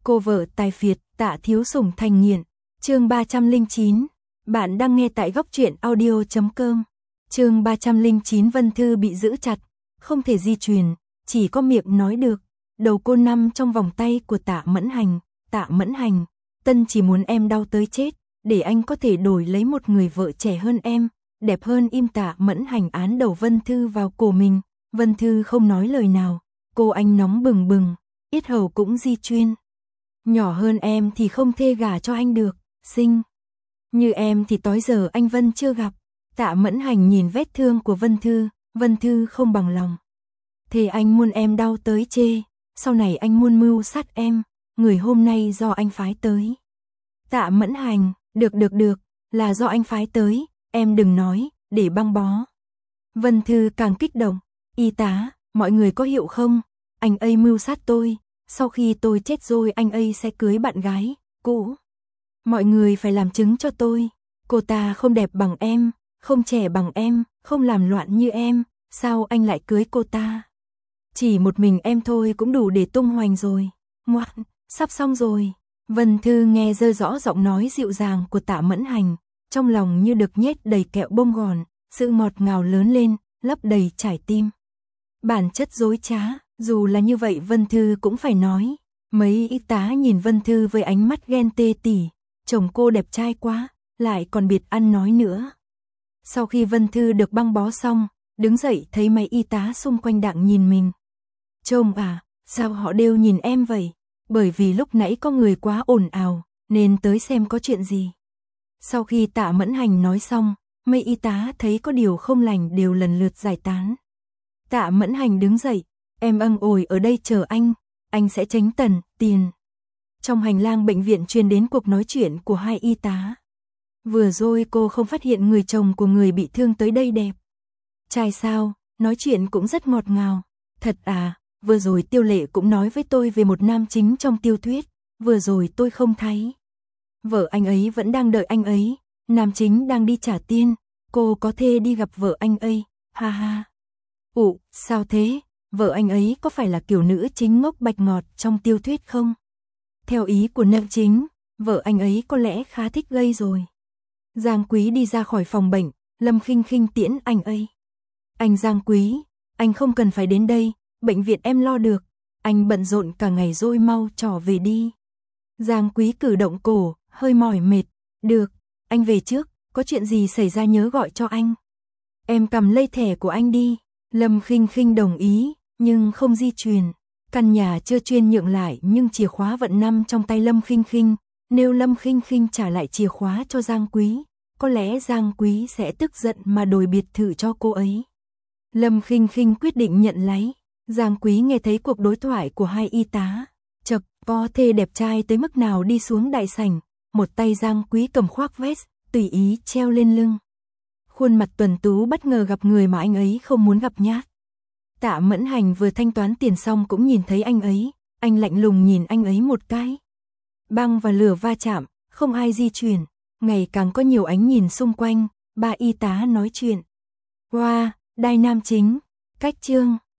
Cô vợ tài phiệt, Tạ Thiếu Sủng thành nghiện. Chương 309. Bạn đang nghe tại góc truyện audio.com. Chương 309. Vân Thư bị giữ chặt, không thể di chuyển, chỉ có miệng nói được. Đầu cô nằm trong vòng tay của Tạ Mẫn Hành. Tạ Mẫn Hành, Tân chỉ muốn em đau tới chết, để anh có thể đổi lấy một người vợ trẻ hơn em, đẹp hơn im. Tạ Mẫn Hành án đầu Vân Thư vào cổ mình. Vân Thư không nói lời nào, cô anh nóng bừng bừng, yết hầu cũng di chuyên. Nhỏ hơn em thì không thê gả cho anh được, xinh như em thì tối giờ anh Vân chưa gặp. Tạ Mẫn Hành nhìn vết thương của Vân Thư không bằng lòng. Thế anh muốn em đau tới chê, sau này anh muốn mưu sát em, người hôm nay do anh phái tới. Tạ Mẫn Hành, được, là do anh phái tới, em đừng nói, để băng bó. Vân Thư càng kích động, y tá, mọi người có hiểu không, anh ấy mưu sát tôi, sau khi tôi chết rồi anh ấy sẽ cưới bạn gái cũ. Mọi người phải làm chứng cho tôi, cô ta không đẹp bằng em, không trẻ bằng em, không làm loạn như em, sao anh lại cưới cô ta? Chỉ một mình em thôi cũng đủ để tung hoành rồi. Ngoan, sắp xong rồi. Vân Thư nghe rơi rõ giọng nói dịu dàng của Tạ Mẫn Hành, trong lòng như được nhét đầy kẹo bông gòn, sự ngọt ngào lớn lên, lấp đầy trái tim. Bản chất dối trá, dù là như vậy Vân Thư cũng phải nói. Mấy y tá nhìn Vân Thư với ánh mắt ghen tê tỉ, chồng cô đẹp trai quá, lại còn biết ăn nói nữa. Sau khi Vân Thư được băng bó xong, đứng dậy thấy mấy y tá xung quanh đặng nhìn mình. Chồng à, sao họ đều nhìn em vậy? Bởi vì lúc nãy có người quá ồn ào, nên tới xem có chuyện gì. Sau khi Tạ Mẫn Hành nói xong, mấy y tá thấy có điều không lành đều lần lượt giải tán. Tạ Mẫn Hành đứng dậy, em ồi ở đây chờ anh sẽ tránh tiền. Trong hành lang bệnh viện truyền đến cuộc nói chuyện của hai y tá. Vừa rồi cô không phát hiện người chồng của người bị thương tới đây đẹp trai sao, nói chuyện cũng rất ngọt ngào. Thật à, vừa rồi Tiêu Lệ cũng nói với tôi về một nam chính trong tiểu thuyết, vừa rồi tôi không thấy. Vợ anh ấy vẫn đang đợi anh ấy, nam chính đang đi trả tiền, cô có thể đi gặp vợ anh ấy, ha ha. Ủa, sao thế, vợ anh ấy có phải là kiểu nữ chính ngốc bạch ngọt trong tiểu thuyết không? Theo ý của nam chính, vợ anh ấy có lẽ khá thích gây rồi. Giang Quý đi ra khỏi phòng bệnh, Lâm Khinh Khinh tiễn anh ấy. Anh Giang Quý, anh không cần phải đến đây, bệnh viện em lo được, anh bận rộn cả ngày rồi mau trỏ về đi. Giang Quý cử động cổ, hơi mỏi mệt, được, anh về trước, có chuyện gì xảy ra nhớ gọi cho anh. Em cầm lấy thẻ của anh đi. Lâm Khinh Khinh đồng ý, nhưng không di chuyển. Căn nhà chưa chuyên nhượng lại nhưng chìa khóa vẫn nằm trong tay Lâm Khinh Khinh. Nếu Lâm Khinh Khinh trả lại chìa khóa cho Giang Quý, có lẽ Giang Quý sẽ tức giận mà đổi biệt thự cho cô ấy. Lâm Khinh Khinh quyết định nhận lấy. Giang Quý nghe thấy cuộc đối thoại của hai y tá. Chật, có thể đẹp trai tới mức nào đi xuống đại sảnh. Một tay Giang Quý cầm khoác vest, tùy ý treo lên lưng. Khuôn mặt tuấn tú bất ngờ gặp người mà anh ấy không muốn gặp nhát. Tạ Mẫn Hành vừa thanh toán tiền xong cũng nhìn thấy anh ấy, anh lạnh lùng nhìn anh ấy một cái. Băng và lửa va chạm, không ai di chuyển, ngày càng có nhiều ánh nhìn xung quanh, ba y tá nói chuyện. Wow, đai nam chính, cách chương.